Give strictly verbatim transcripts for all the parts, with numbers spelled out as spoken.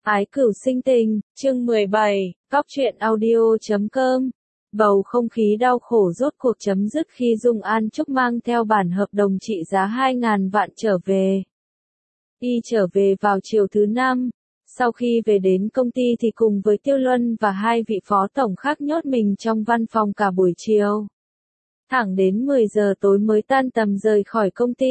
Ái cửu sinh tình, chương mười bảy, cóc truyện audio chấm com. Bầu không khí đau khổ rốt cuộc chấm dứt khi Dung An Trúc mang theo bản hợp đồng trị giá hai ngàn vạn trở về. Y trở về vào chiều thứ năm. Sau khi về đến công ty thì cùng với Tiêu Luân và hai vị phó tổng khác nhốt mình trong văn phòng cả buổi chiều. Thẳng đến mười giờ tối mới tan tầm rời khỏi công ty.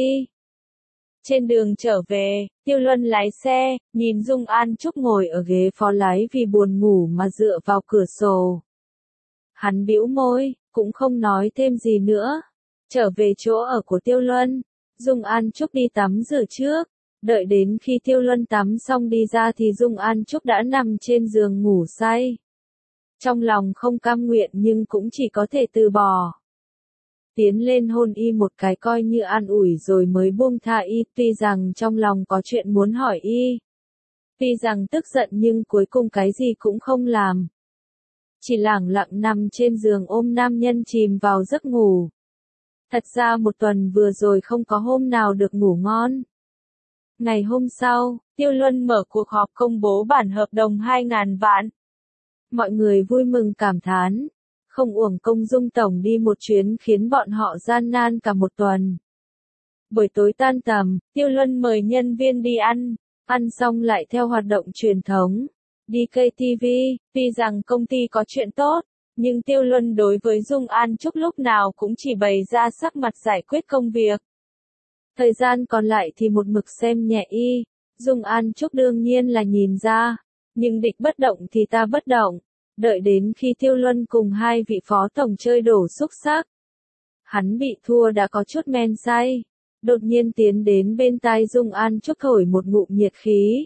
Trên đường trở về, Tiêu Luân lái xe, nhìn Dung An Trúc ngồi ở ghế phó lái vì buồn ngủ mà dựa vào cửa sổ. Hắn bĩu môi, cũng không nói thêm gì nữa. Trở về chỗ ở của Tiêu Luân, Dung An Trúc đi tắm rửa trước. Đợi đến khi Tiêu Luân tắm xong đi ra thì Dung An Trúc đã nằm trên giường ngủ say. Trong lòng không cam nguyện nhưng cũng chỉ có thể từ bỏ. Tiến lên hôn y một cái coi như an ủi rồi mới buông tha y, tuy rằng trong lòng có chuyện muốn hỏi y. Tuy rằng tức giận nhưng cuối cùng cái gì cũng không làm. Chỉ lẳng lặng nằm trên giường ôm nam nhân chìm vào giấc ngủ. Thật ra một tuần vừa rồi không có hôm nào được ngủ ngon. Ngày hôm sau, Tiêu Luân mở cuộc họp công bố bản hợp đồng hai ngàn vạn. Mọi người vui mừng cảm thán. Không uổng công Dung Tổng đi một chuyến khiến bọn họ gian nan cả một tuần. Buổi tối tan tầm, Tiêu Luân mời nhân viên đi ăn, ăn xong lại theo hoạt động truyền thống, đi cây ti vi, tuy rằng công ty có chuyện tốt, nhưng Tiêu Luân đối với Dung An Trúc lúc nào cũng chỉ bày ra sắc mặt giải quyết công việc. Thời gian còn lại thì một mực xem nhẹ y, Dung An Trúc đương nhiên là nhìn ra, nhưng địch bất động thì ta bất động. Đợi đến khi Tiêu Luân cùng hai vị phó tổng chơi đổ xúc xắc. Hắn bị thua đã có chút men say. Đột nhiên tiến đến bên tai Dung An Trúc thổi một ngụm nhiệt khí.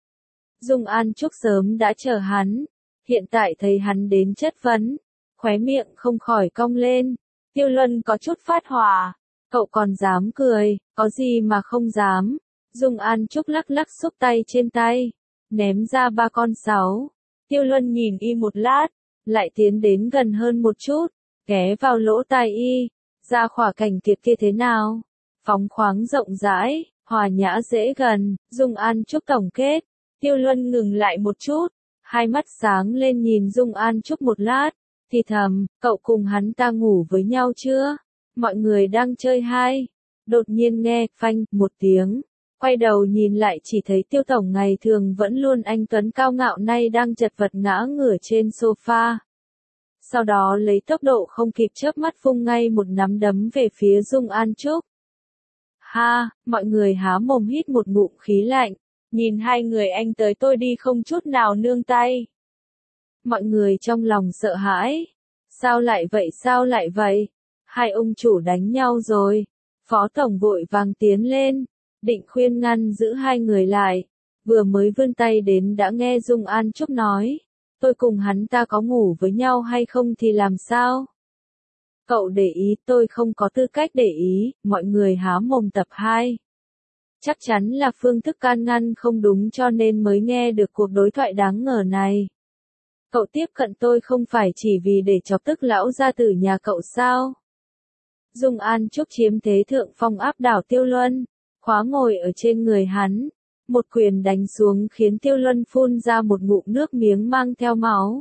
Dung An Trúc sớm đã chờ hắn. Hiện tại thấy hắn đến chất vấn. Khóe miệng không khỏi cong lên. Tiêu Luân có chút phát hỏa. Cậu còn dám cười, có gì mà không dám. Dung An Trúc lắc lắc xúc tay trên tay. Ném ra ba con sáu. Tiêu Luân nhìn y một lát, lại tiến đến gần hơn một chút, ghé vào lỗ tai y, ra khỏa cảnh tiệc kia thế nào? Phóng khoáng rộng rãi, hòa nhã dễ gần, Dung An Trúc tổng kết. Tiêu Luân ngừng lại một chút, hai mắt sáng lên nhìn Dung An Trúc một lát, thì thầm, cậu cùng hắn ta ngủ với nhau chưa? Mọi người đang chơi hay. Đột nhiên nghe, phanh, một tiếng. Quay đầu nhìn lại chỉ thấy Tiêu Tổng ngày thường vẫn luôn anh tuấn cao ngạo nay đang chật vật ngã ngửa trên sofa. Sau đó lấy tốc độ không kịp chớp mắt vung ngay một nắm đấm về phía Dung An Trúc. Ha, mọi người há mồm hít một ngụm khí lạnh, nhìn hai người anh tới tôi đi không chút nào nương tay. Mọi người trong lòng sợ hãi. Sao lại vậy sao lại vậy? Hai ông chủ đánh nhau rồi. Phó Tổng vội vàng tiến lên. Định khuyên ngăn giữ hai người lại, vừa mới vươn tay đến đã nghe Dung An Trúc nói, tôi cùng hắn ta có ngủ với nhau hay không thì làm sao? Cậu để ý tôi không có tư cách để ý, mọi người há mồm tập hai. Chắc chắn là phương thức can ngăn không đúng cho nên mới nghe được cuộc đối thoại đáng ngờ này. Cậu tiếp cận tôi không phải chỉ vì để chọc tức lão gia tử nhà cậu sao? Dung An Trúc chiếm thế thượng phong áp đảo Tiêu Luân. Khóa ngồi ở trên người hắn, một quyền đánh xuống khiến Tiêu Luân phun ra một ngụm nước miếng mang theo máu.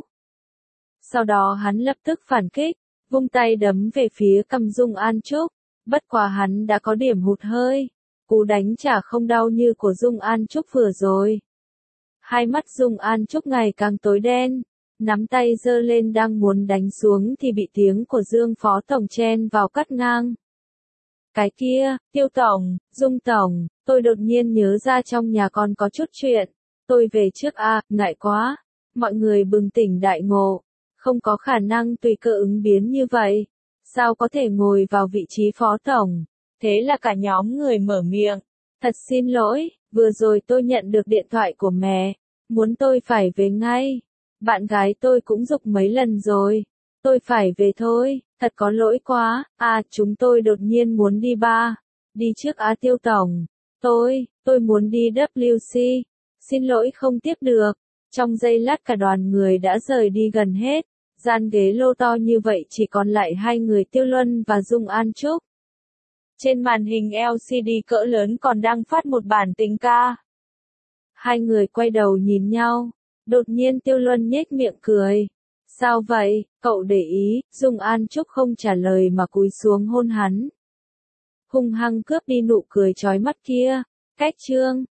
Sau đó hắn lập tức phản kích, vung tay đấm về phía cằm Dung An Trúc, bất quá hắn đã có điểm hụt hơi, cú đánh chả không đau như của Dung An Trúc vừa rồi. Hai mắt Dung An Trúc ngày càng tối đen, nắm tay giơ lên đang muốn đánh xuống thì bị tiếng của Dương Phó Tổng chen vào cắt ngang. Cái kia, Tiêu Tổng, Dung Tổng, tôi đột nhiên nhớ ra trong nhà con có chút chuyện. Tôi về trước a, à, ngại quá. Mọi người bừng tỉnh đại ngộ. Không có khả năng tùy cơ ứng biến như vậy. Sao có thể ngồi vào vị trí Phó Tổng? Thế là cả nhóm người mở miệng. Thật xin lỗi, vừa rồi tôi nhận được điện thoại của mẹ. Muốn tôi phải về ngay. Bạn gái tôi cũng giục mấy lần rồi. Tôi phải về thôi. Thật có lỗi quá, à chúng tôi đột nhiên muốn đi ba. Đi trước á Tiêu Tổng. Tôi, tôi muốn đi W C. Xin lỗi không tiếp được. Trong giây lát cả đoàn người đã rời đi gần hết. Gian ghế lô to như vậy chỉ còn lại hai người Tiêu Luân và Dung An Trúc. Trên màn hình L C D cỡ lớn còn đang phát một bản tình ca. Hai người quay đầu nhìn nhau, đột nhiên Tiêu Luân nhếch miệng cười. Sao vậy, cậu để ý? Dung An Trúc không trả lời mà cúi xuống hôn hắn. Hung hăng cướp đi nụ cười chói mắt kia. Cách chương